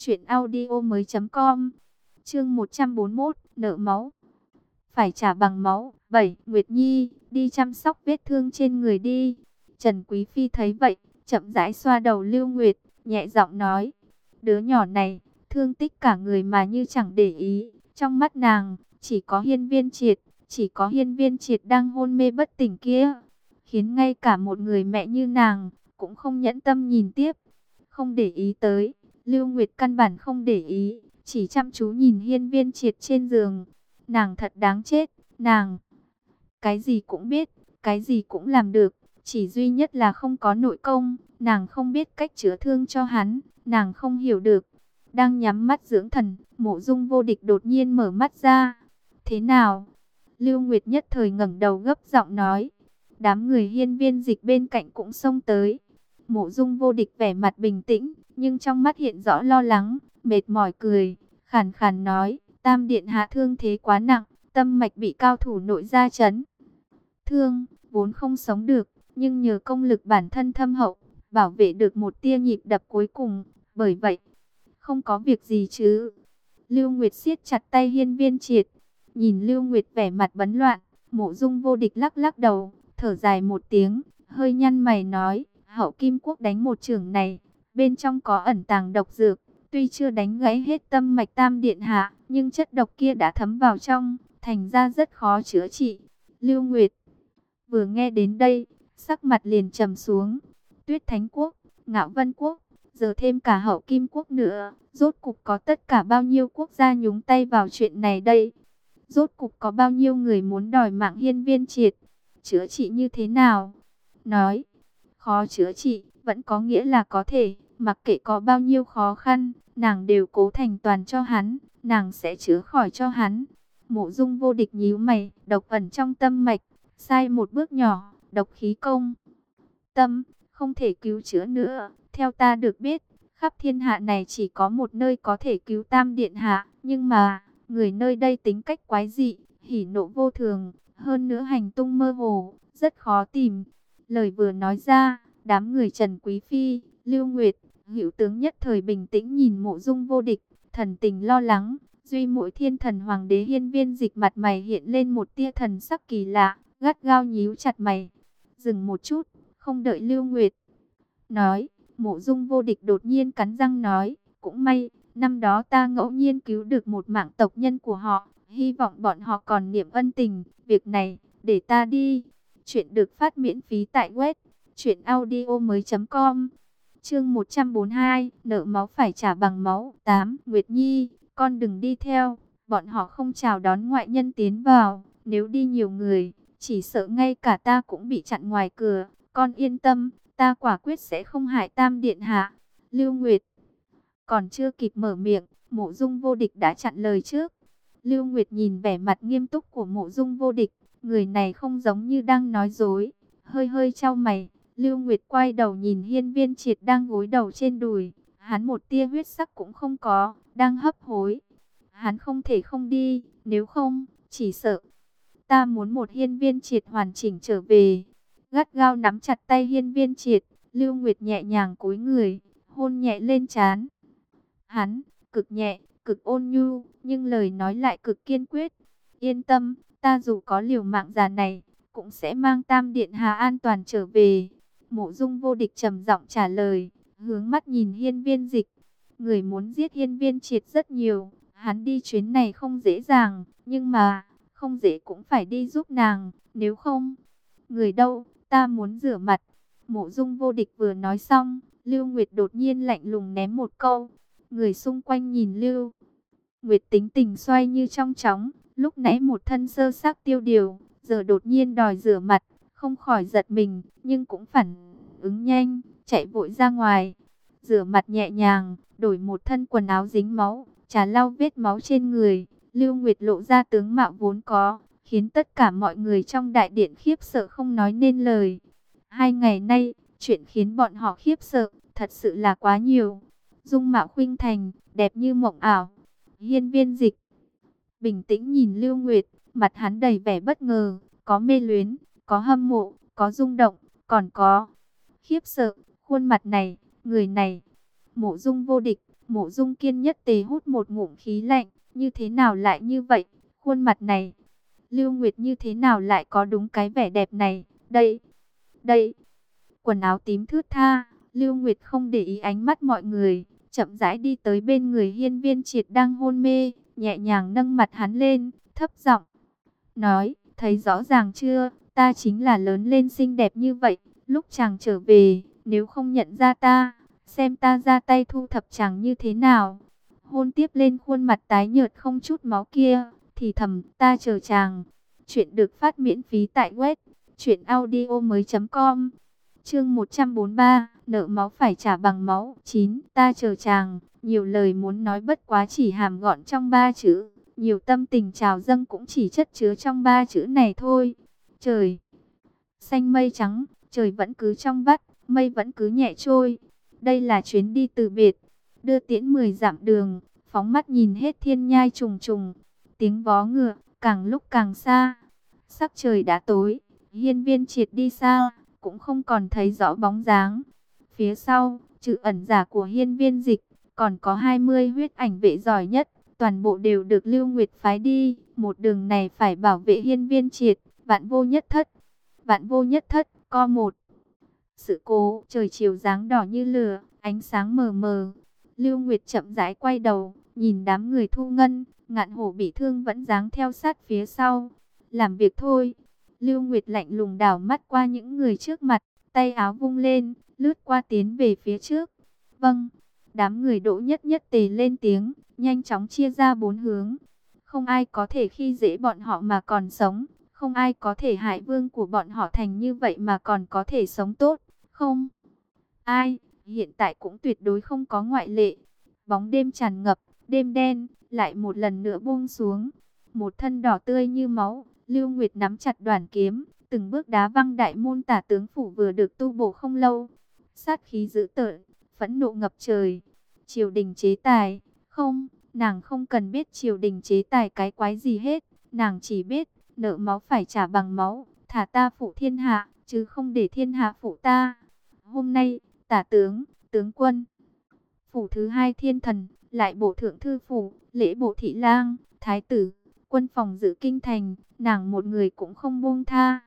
truyệnaudiomoi.com. Chương 141, nợ máu. Phải trả bằng máu. 7. Nguyệt Nhi, đi chăm sóc vết thương trên người đi. Trần Quý Phi thấy vậy, chậm rãi xoa đầu Lưu Nguyệt, nhẹ giọng nói. Đứa nhỏ này, thương tích cả người mà như chẳng để ý. Trong mắt nàng, chỉ có Hiên Viên Triệt, chỉ có Hiên Viên Triệt đang hôn mê bất tỉnh kia. Khiến ngay cả một người mẹ như nàng, cũng không nhẫn tâm nhìn tiếp. Không để ý tới, Lưu Nguyệt căn bản không để ý, chỉ chăm chú nhìn Hiên Viên Triệt trên giường. Nàng thật đáng chết, nàng cái gì cũng biết, cái gì cũng làm được, chỉ duy nhất là không có nội công. Nàng không biết cách chữa thương cho hắn, nàng không hiểu được. Đang nhắm mắt dưỡng thần, Mộ Dung Vô Địch đột nhiên mở mắt ra. Thế nào? Lưu Nguyệt nhất thời ngẩng đầu gấp giọng nói. Đám người Hiên Viên Dịch bên cạnh cũng xông tới. Mộ Dung Vô Địch vẻ mặt bình tĩnh, nhưng trong mắt hiện rõ lo lắng, mệt mỏi cười, khàn khàn nói, Tam điện hạ thương thế quá nặng, tâm mạch bị cao thủ nội gia chấn thương, vốn không sống được, nhưng nhờ công lực bản thân thâm hậu, bảo vệ được một tia nhịp đập cuối cùng, bởi vậy, không có việc gì chứ. Lưu Nguyệt siết chặt tay Hiên Viên Triệt, nhìn Lưu Nguyệt vẻ mặt bấn loạn, Mộ Dung Vô Địch lắc lắc đầu, thở dài một tiếng, hơi nhăn mày nói, Hậu Kim Quốc đánh một chưởng này, bên trong có ẩn tàng độc dược, tuy chưa đánh gãy hết tâm mạch Tam điện hạ, nhưng chất độc kia đã thấm vào trong, thành ra rất khó chữa trị. Lưu Nguyệt vừa nghe đến đây, sắc mặt liền trầm xuống. Tuyết Thánh Quốc, Ngạo Vân Quốc, giờ thêm cả Hậu Kim Quốc nữa, rốt cục có tất cả bao nhiêu quốc gia nhúng tay vào chuyện này đây? Rốt cục có bao nhiêu người muốn đòi mạng Hiên Viên Triệt? Chữa trị như thế nào? Nói, khó chữa trị, vẫn có nghĩa là có thể, mặc kệ có bao nhiêu khó khăn, nàng đều cố thành toàn cho hắn, nàng sẽ chữa khỏi cho hắn. Mộ Dung Vô Địch nhíu mày, độc ẩn trong tâm mạch, sai một bước nhỏ, độc khí công tâm, không thể cứu chữa nữa. Theo ta được biết, khắp thiên hạ này chỉ có một nơi có thể cứu Tam điện hạ, nhưng mà, người nơi đây tính cách quái dị, hỉ nộ vô thường, hơn nữa hành tung mơ hồ, rất khó tìm. Lời vừa nói ra, đám người Trần Quý Phi, Lưu Nguyệt, Hữu Tướng nhất thời bình tĩnh nhìn Mộ Dung Vô Địch, thần tình lo lắng. Duy Mỗi Thiên Thần Hoàng đế Hiên Viên Dịch mặt mày hiện lên một tia thần sắc kỳ lạ, gắt gao nhíu chặt mày. Dừng một chút, không đợi Lưu Nguyệt nói, Mộ Dung Vô Địch đột nhiên cắn răng nói, cũng may, năm đó ta ngẫu nhiên cứu được một mạng tộc nhân của họ, hy vọng bọn họ còn niệm ân tình, việc này, để ta đi. Chuyện được phát miễn phí tại web truyệnaudiomoi.com. Chương 142, nợ máu phải trả bằng máu. 8. Nguyệt Nhi, con đừng đi theo, bọn họ không chào đón ngoại nhân tiến vào, nếu đi nhiều người, chỉ sợ ngay cả ta cũng bị chặn ngoài cửa, con yên tâm, ta quả quyết sẽ không hại Tam điện hạ. Lưu Nguyệt còn chưa kịp mở miệng, Mộ Dung Vô Địch đã chặn lời trước. Lưu Nguyệt nhìn vẻ mặt nghiêm túc của Mộ Dung Vô Địch, người này không giống như đang nói dối, hơi hơi chau mày. Lưu Nguyệt quay đầu nhìn Hiên Viên Triệt đang gối đầu trên đùi, hắn một tia huyết sắc cũng không có, đang hấp hối. Hắn không thể không đi, nếu không, chỉ sợ ta muốn một Hiên Viên Triệt hoàn chỉnh trở về. Gắt gao nắm chặt tay Hiên Viên Triệt, Lưu Nguyệt nhẹ nhàng cúi người, hôn nhẹ lên trán hắn, cực nhẹ, cực ôn nhu, nhưng lời nói lại cực kiên quyết. Yên tâm, ta dù có liều mạng già này, cũng sẽ mang Tam Điện Hạ an toàn trở về. Mộ Dung Vô Địch trầm giọng trả lời, hướng mắt nhìn Hiên Viên Dịch. Người muốn giết Hiên Viên Triệt rất nhiều, hắn đi chuyến này không dễ dàng, nhưng mà không dễ cũng phải đi giúp nàng, nếu không, người đâu, ta muốn rửa mặt. Mộ Dung Vô Địch vừa nói xong, Lưu Nguyệt đột nhiên lạnh lùng ném một câu. Người xung quanh nhìn Lưu Nguyệt tính tình xoay như trong chóng, lúc nãy một thân sơ xác tiêu điều, giờ đột nhiên đòi rửa mặt, không khỏi giật mình, nhưng cũng phản ứng nhanh, chạy vội ra ngoài, rửa mặt nhẹ nhàng, đổi một thân quần áo dính máu, trà lau vết máu trên người. Lưu Nguyệt lộ ra tướng mạo vốn có, khiến tất cả mọi người trong đại điện khiếp sợ không nói nên lời. 2 ngày nay, chuyện khiến bọn họ khiếp sợ, thật sự là quá nhiều. Dung mạo khuynh thành, đẹp như mộng ảo. Hiên Viên Dịch bình tĩnh nhìn Lưu Nguyệt, mặt hắn đầy vẻ bất ngờ, có mê luyến, có hâm mộ, có rung động, còn có khiếp sợ. Khuôn mặt này, người này, Mộ Dung Vô Địch, Mộ Dung Kiên nhất tề hút một ngụm khí lạnh, như thế nào lại như vậy? Khuôn mặt này, Lưu Nguyệt như thế nào lại có đúng cái vẻ đẹp này? Đây, quần áo tím thướt tha, Lưu Nguyệt không để ý ánh mắt mọi người, chậm rãi đi tới bên người Hiên Viên Triệt đang hôn mê, nhẹ nhàng nâng mặt hắn lên, thấp giọng nói, thấy rõ ràng chưa, ta chính là lớn lên xinh đẹp như vậy, lúc chàng trở về, nếu không nhận ra ta, xem ta ra tay thu thập chàng như thế nào. Hôn tiếp lên khuôn mặt tái nhợt không chút máu kia, thì thầm, ta chờ chàng. Chuyện được phát miễn phí tại web truyệnaudiomoi.com. Chương 143, nợ máu phải trả bằng máu. 9, ta chờ chàng. Nhiều lời muốn nói bất quá chỉ hàm gọn trong 3 chữ, nhiều tâm tình trào dâng cũng chỉ chất chứa trong 3 chữ này thôi. Trời xanh mây trắng, trời vẫn cứ trong vắt, mây vẫn cứ nhẹ trôi. Đây là chuyến đi từ biệt, đưa tiễn 10 dặm đường, phóng mắt nhìn hết thiên nhai trùng trùng. Tiếng vó ngựa càng lúc càng xa, sắc trời đã tối, Hiên Viên Triệt đi xa, cũng không còn thấy rõ bóng dáng. Phía sau, trừ ẩn giả của Hiên Viên Dịch, còn có 20 huyết ảnh vệ giỏi nhất, toàn bộ đều được Lưu Nguyệt phái đi. Một đường này phải bảo vệ Hiên Viên Triệt, vạn vô nhất thất. Vạn vô nhất thất, co một. Sự cố, trời chiều dáng đỏ như lửa, ánh sáng mờ mờ. Lưu Nguyệt chậm rãi quay đầu, nhìn đám người Thu Ngân, Ngạn Hổ bị thương vẫn dáng theo sát phía sau. Làm việc thôi. Lưu Nguyệt lạnh lùng đảo mắt qua những người trước mặt, tay áo vung lên, lướt qua tiến về phía trước. Vâng, đám người Đỗ Nhất Nhất tề lên tiếng, nhanh chóng chia ra 4 hướng. Không ai có thể khi dễ bọn họ mà còn sống, không ai có thể hại vương của bọn họ thành như vậy mà còn có thể sống tốt, không ai, hiện tại cũng tuyệt đối không có ngoại lệ. Bóng đêm tràn ngập, đêm đen, lại một lần nữa buông xuống. Một thân đỏ tươi như máu, Lưu Nguyệt nắm chặt đoản kiếm, từng bước đá văng đại môn Tả tướng phủ vừa được tu bổ không lâu. Sát khí dữ tợn, phẫn nộ ngập trời. Triều đình chế tài, không, nàng không cần biết triều đình chế tài cái quái gì hết, nàng chỉ biết, nợ máu phải trả bằng máu, thả ta phụ thiên hạ, chứ không để thiên hạ phụ ta. Hôm nay, Tả tướng, tướng quân, phủ thứ 2 thiên thần, lại bổ thượng thư phủ, lễ bộ thị lang, thái tử, quân phòng giữ kinh thành, nàng một người cũng không buông tha.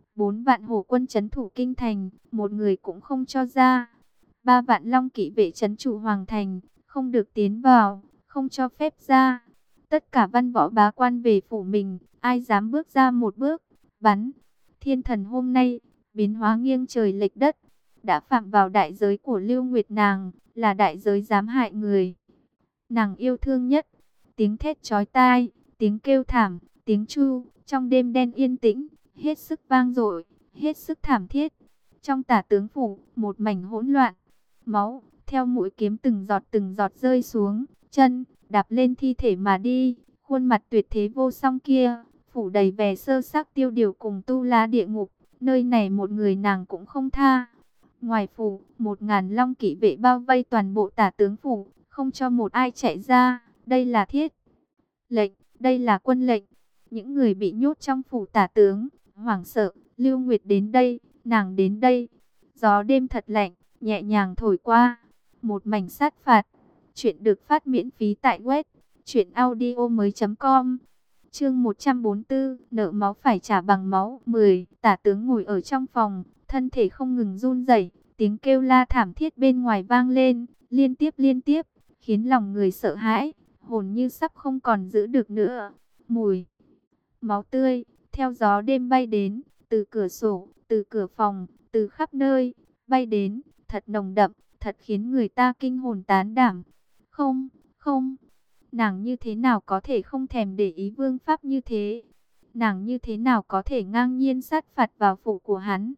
4 vạn hổ quân trấn thủ kinh thành, một người cũng không cho ra. 3 vạn long kỵ vệ trấn chủ hoàng thành, không được tiến vào, không cho phép ra. Tất cả văn võ bá quan về phủ mình, ai dám bước ra một bước, bắn. Thiên thần hôm nay, biến hóa nghiêng trời lệch đất, đã phạm vào đại giới của Lưu Nguyệt nàng, là đại giới dám hại người nàng yêu thương nhất. Tiếng thét chói tai, tiếng kêu thảm, tiếng chu, trong đêm đen yên tĩnh, hết sức vang dội, hết sức thảm thiết. Trong Tả tướng phủ, một mảnh hỗn loạn, máu theo mũi kiếm từng giọt rơi xuống, chân đạp lên thi thể mà đi. Khuôn mặt tuyệt thế vô song kia, phủ đầy vẻ sơ xác tiêu điều cùng tu la địa ngục, nơi này một người nàng cũng không tha. Ngoài phủ, 1000 long kỵ vệ bao vây toàn bộ Tả tướng phủ, không cho một ai chạy ra. Đây là thiết lệnh, đây là quân lệnh. Những người bị nhốt trong phủ tả tướng, hoảng sợ, Lưu Nguyệt đến đây, nàng đến đây. Gió đêm thật lạnh, nhẹ nhàng thổi qua. Một mảnh sát phạt. Chuyện được phát miễn phí tại web truyệnaudiomoi.com. Chương 144, nợ máu phải trả bằng máu. 10. Tả tướng ngồi ở trong phòng, thân thể không ngừng run rẩy, tiếng kêu la thảm thiết bên ngoài vang lên, liên tiếp, khiến lòng người sợ hãi, hồn như sắp không còn giữ được nữa. Mùi máu tươi theo gió đêm bay đến, từ cửa sổ, từ cửa phòng, từ khắp nơi bay đến, thật nồng đậm, thật khiến người ta kinh hồn tán đảm. Không, không, nàng như thế nào có thể không thèm để ý vương pháp như thế? Nàng như thế nào có thể ngang nhiên sát phạt vào phủ của hắn?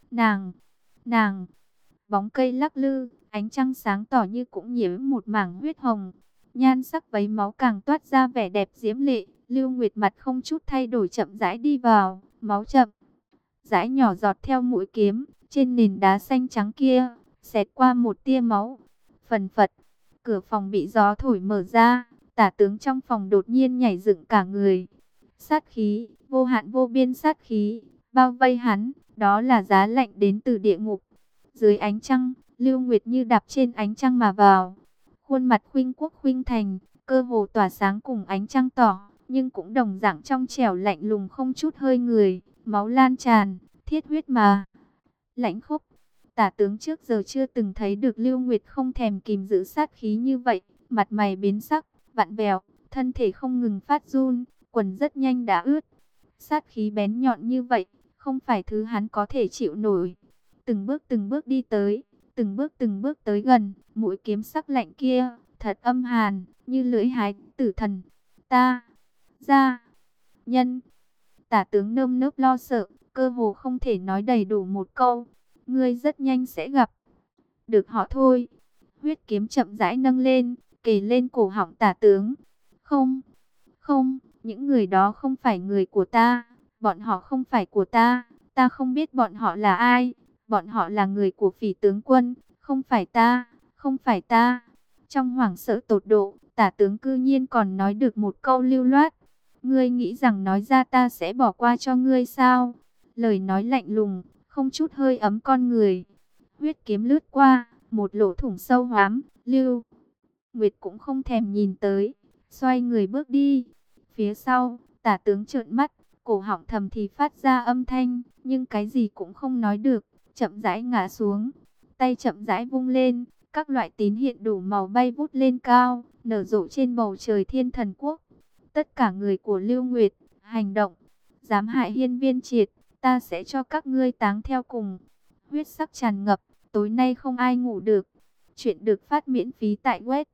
Nàng, bóng cây lắc lư, ánh trăng sáng tỏ như cũng nhiễm một mảng huyết hồng. Nhan sắc váy máu càng toát ra vẻ đẹp diễm lệ. Lưu Nguyệt mặt không chút thay đổi chậm rãi đi vào, máu chậm rãi nhỏ giọt theo mũi kiếm, trên nền đá xanh trắng kia, xẹt qua một tia máu. Phần phật, cửa phòng bị gió thổi mở ra, tả tướng trong phòng đột nhiên nhảy dựng cả người. Sát khí, vô hạn vô biên sát khí, bao vây hắn, đó là giá lạnh đến từ địa ngục. Dưới ánh trăng, Lưu Nguyệt như đạp trên ánh trăng mà vào. Khuôn mặt khuynh quốc khuynh thành, cơ hồ tỏa sáng cùng ánh trăng tỏ, nhưng cũng đồng dạng trong trẻo lạnh lùng không chút hơi người, máu lan tràn, thiết huyết mà lãnh khốc. Tả tướng trước giờ chưa từng thấy được Lưu Nguyệt không thèm kìm giữ sát khí như vậy, mặt mày biến sắc, vặn vẹo, thân thể không ngừng phát run, quần rất nhanh đã ướt. Sát khí bén nhọn như vậy, không phải thứ hắn có thể chịu nổi. Từng bước đi tới, từng bước tới gần, mũi kiếm sắc lạnh kia, thật âm hàn, như lưỡi hái tử thần. Ta, gia, nhân. Tả tướng nơm nớp lo sợ, cơ hồ không thể nói đầy đủ một câu. Ngươi rất nhanh sẽ gặp được họ thôi. Huyết kiếm chậm rãi nâng lên, kề lên cổ họng tả tướng. Không, không, những người đó không phải người của ta. Bọn họ không phải của ta. Ta không biết bọn họ là ai. Bọn họ là người của Phỉ tướng quân. Không phải ta, không phải ta. Trong hoảng sợ tột độ, tả tướng cư nhiên còn nói được một câu lưu loát. Ngươi nghĩ rằng nói ra ta sẽ bỏ qua cho ngươi sao? Lời nói lạnh lùng, không chút hơi ấm con người. Huyết kiếm lướt qua, một lỗ thủng sâu hoắm, Lưu Nguyệt cũng không thèm nhìn tới, xoay người bước đi. Phía sau, tả tướng trợn mắt, cổ họng thầm thì phát ra âm thanh, nhưng cái gì cũng không nói được, chậm rãi ngã xuống. Tay chậm rãi vung lên, các loại tín hiện đủ màu bay vút lên cao, nở rộ trên bầu trời Thiên Thần Quốc. Tất cả người của Lưu Nguyệt, hành động, dám hại Hiên Viên Triệt, ta sẽ cho các ngươi táng theo cùng. Huyết sắc tràn ngập, tối nay không ai ngủ được. Chuyện được phát miễn phí tại web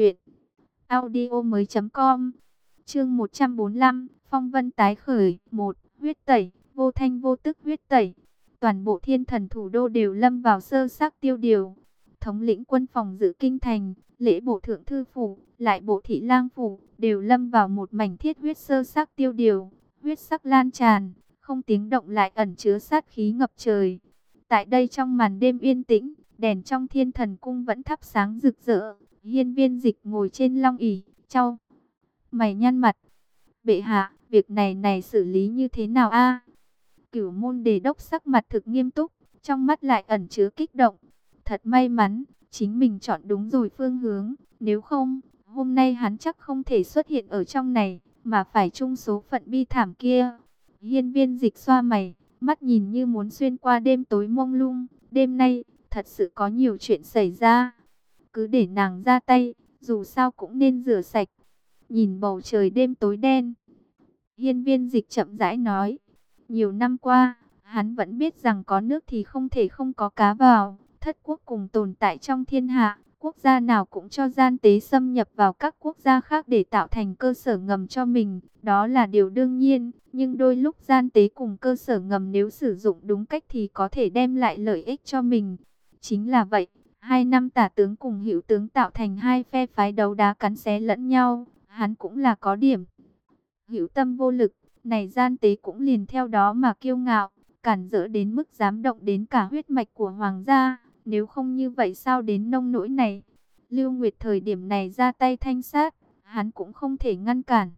truyệnaudiomoi.com. Chương 145, phong vân tái khởi. 1. Huyết tẩy, vô thanh vô tức huyết tẩy. Toàn bộ Thiên Thần thủ đô đều lâm vào sơ xác tiêu điều. Thống lĩnh quân phòng giữ kinh thành, lễ bộ thượng thư phủ, lại bộ thị lang phủ, đều lâm vào một mảnh thiết huyết sơ xác tiêu điều. Huyết sắc lan tràn, không tiếng động lại ẩn chứa sát khí ngập trời. Tại đây trong màn đêm yên tĩnh, đèn trong Thiên Thần cung vẫn thắp sáng rực rỡ. Hiên Viên Dịch ngồi trên long ỷ, chau mày nhăn mặt. Bệ hạ, việc này xử lý như thế nào a? Cửu môn đề đốc sắc mặt thực nghiêm túc, trong mắt lại ẩn chứa kích động. Thật may mắn, chính mình chọn đúng rồi phương hướng, nếu không, hôm nay hắn chắc không thể xuất hiện ở trong này, mà phải chung số phận bi thảm kia. Hiên Viên Dịch xoa mày, mắt nhìn như muốn xuyên qua đêm tối mông lung. Đêm nay, thật sự có nhiều chuyện xảy ra. Cứ để nàng ra tay, dù sao cũng nên rửa sạch. Nhìn bầu trời đêm tối đen, Hiên Viên Dịch chậm rãi nói. Nhiều năm qua, hắn vẫn biết rằng có nước thì không thể không có cá vào. Thất quốc cùng tồn tại trong thiên hạ, quốc gia nào cũng cho gian tế xâm nhập vào các quốc gia khác để tạo thành cơ sở ngầm cho mình. Đó là điều đương nhiên, nhưng đôi lúc gian tế cùng cơ sở ngầm nếu sử dụng đúng cách thì có thể đem lại lợi ích cho mình. Chính là vậy, 2 năm tả tướng cùng hữu tướng tạo thành hai phe phái đấu đá cắn xé lẫn nhau. Hắn cũng là có điểm hữu tâm vô lực, này gian tế cũng liền theo đó mà kiêu ngạo, cản rỡ đến mức dám động đến cả huyết mạch của hoàng gia. Nếu không như vậy sao đến nông nỗi này? Lưu Nguyệt thời điểm này ra tay thanh sát, hắn cũng không thể ngăn cản.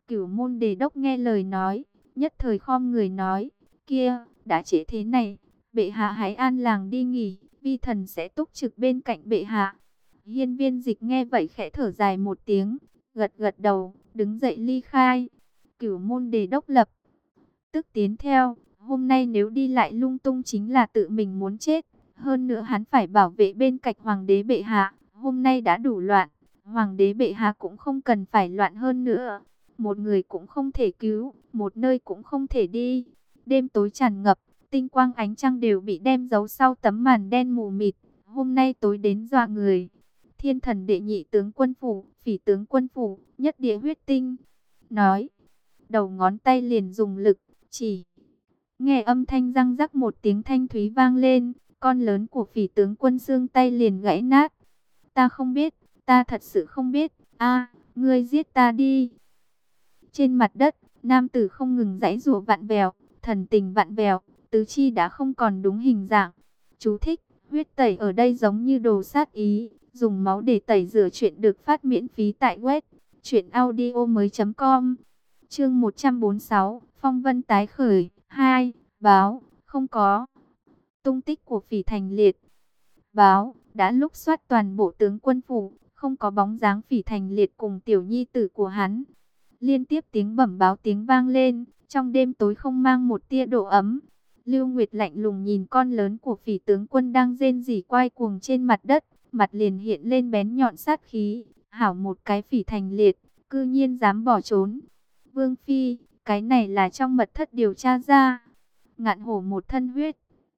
Cửu môn đề đốc nghe lời nói, nhất thời khom người nói, kia, đã trễ thế này, bệ hạ hãy an làng đi nghỉ, vi thần sẽ túc trực bên cạnh bệ hạ. Hiên Viên Dịch nghe vậy khẽ thở dài một tiếng, gật gật đầu, đứng dậy ly khai. Cửu môn đề đốc lập tức tiến theo, hôm nay nếu đi lại lung tung chính là tự mình muốn chết. Hơn nữa hắn phải bảo vệ bên cạnh hoàng đế bệ hạ, hôm nay đã đủ loạn, hoàng đế bệ hạ cũng không cần phải loạn hơn nữa. Một người cũng không thể cứu, một nơi cũng không thể đi. Đêm tối tràn ngập, tinh quang ánh trăng đều bị đem giấu sau tấm màn đen mù mịt. Hôm nay tối đến dọa người. Thiên thần đệ nhị tướng quân phủ, phỉ tướng quân phủ, nhất địa huyết tinh. Nói, đầu ngón tay liền dùng lực, chỉ. Nghe âm thanh răng rắc một tiếng thanh thúy vang lên, con lớn của phỉ tướng quân xương tay liền gãy nát. Ta không biết, ta thật sự không biết, ngươi giết ta đi. Trên mặt đất, nam tử không ngừng giãy giụa vặn vẹo, thần tình vặn vẹo, tứ chi đã không còn đúng hình dạng. Chú thích, huyết tẩy ở đây giống như đồ sát ý, dùng máu để tẩy rửa. Chuyện được phát miễn phí tại web truyệnaudiomoi.com. Chương 146, phong vân tái khởi. 2. Báo, không có tung tích của Phỉ Thành Liệt. Báo, đã lúc soát toàn bộ tướng quân phủ, không có bóng dáng Phỉ Thành Liệt cùng tiểu nhi tử của hắn. Liên tiếp tiếng bẩm báo tiếng vang lên, trong đêm tối không mang một tia độ ấm. Lưu Nguyệt lạnh lùng nhìn con lớn của Phỉ tướng quân đang rên rỉ quay cuồng trên mặt đất, mặt liền hiện lên bén nhọn sát khí. Hảo một cái Phỉ Thành Liệt, cư nhiên dám bỏ trốn. Vương phi, cái này là trong mật thất điều tra ra. Ngạn Hổ một thân huyết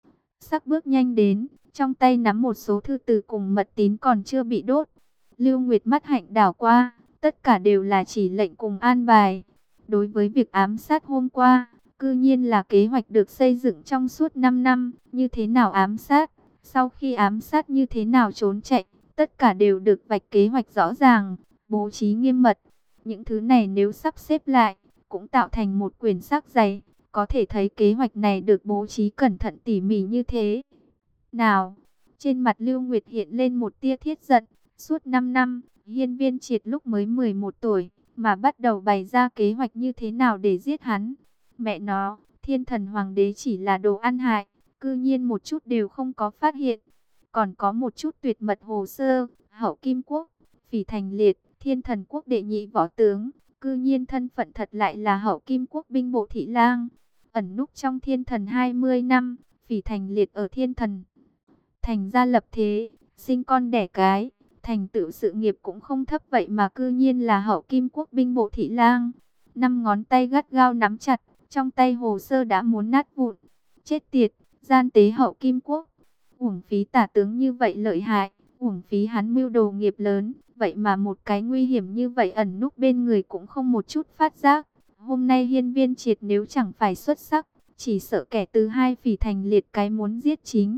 sắc bước nhanh đến, trong tay nắm một số thư từ cùng mật tín còn chưa bị đốt. Lưu Nguyệt mắt hạnh đảo qua, tất cả đều là chỉ lệnh cùng an bài. Đối với việc ám sát hôm qua, cư nhiên là kế hoạch được xây dựng trong suốt 5 năm, như thế nào ám sát, sau khi ám sát như thế nào trốn chạy, tất cả đều được vạch kế hoạch rõ ràng, bố trí nghiêm mật. Những thứ này nếu sắp xếp lại, cũng tạo thành một quyển sách dày. Có thể thấy kế hoạch này được bố trí cẩn thận tỉ mỉ như thế. Nào, trên mặt Lưu Nguyệt hiện lên một tia thiết giận. Suốt 5 năm, Hiên Viên Triệt lúc mới 11 tuổi, mà bắt đầu bày ra kế hoạch như thế nào để giết hắn. Mẹ nó, Thiên Thần Hoàng đế chỉ là đồ ăn hại, cư nhiên một chút đều không có phát hiện. Còn có một chút tuyệt mật hồ sơ, Hậu Kim Quốc, Phỉ Thành Liệt, Thiên Thần Quốc đệ nhị võ tướng, cư nhiên thân phận thật lại là Hậu Kim Quốc binh bộ thị lang. Ẩn núp trong Thiên Thần 20 năm, Phỉ Thành Liệt ở Thiên Thần thành ra lập thế, sinh con đẻ cái, thành tựu sự nghiệp cũng không thấp, vậy mà cư nhiên là Hậu Kim Quốc binh bộ thị lang. 5 ngón tay gắt gao nắm chặt, trong tay hồ sơ đã muốn nát vụn. Chết tiệt, gian tế Hậu Kim Quốc. Uổng phí tả tướng như vậy lợi hại, uổng phí hắn mưu đồ nghiệp lớn, vậy mà một cái nguy hiểm như vậy ẩn núp bên người cũng không một chút phát giác. Hôm nay Hiên Viên Triệt nếu chẳng phải xuất sắc, chỉ sợ kẻ thứ hai Phỉ Thành Liệt cái muốn giết chính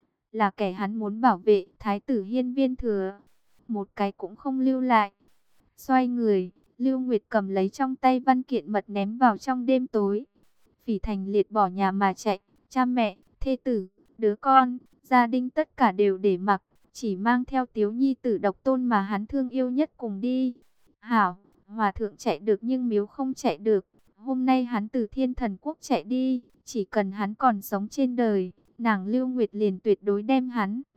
là kẻ hắn muốn bảo vệ, Thái tử Hiên Viên Thừa. Một cái cũng không lưu lại. Xoay người, Lưu Nguyệt cầm lấy trong tay văn kiện mật ném vào trong đêm tối. Phỉ Thành Liệt bỏ nhà mà chạy, cha mẹ, thê tử, đứa con, gia đình tất cả đều để mặc, chỉ mang theo Tiếu nhi tử độc tôn mà hắn thương yêu nhất cùng đi. Hảo, Hòa thượng chạy được nhưng miếu không chạy được. Hôm nay hắn từ Thiên Thần Quốc chạy đi, chỉ cần hắn còn sống trên đời, nàng Lưu Nguyệt liền tuyệt đối đem hắn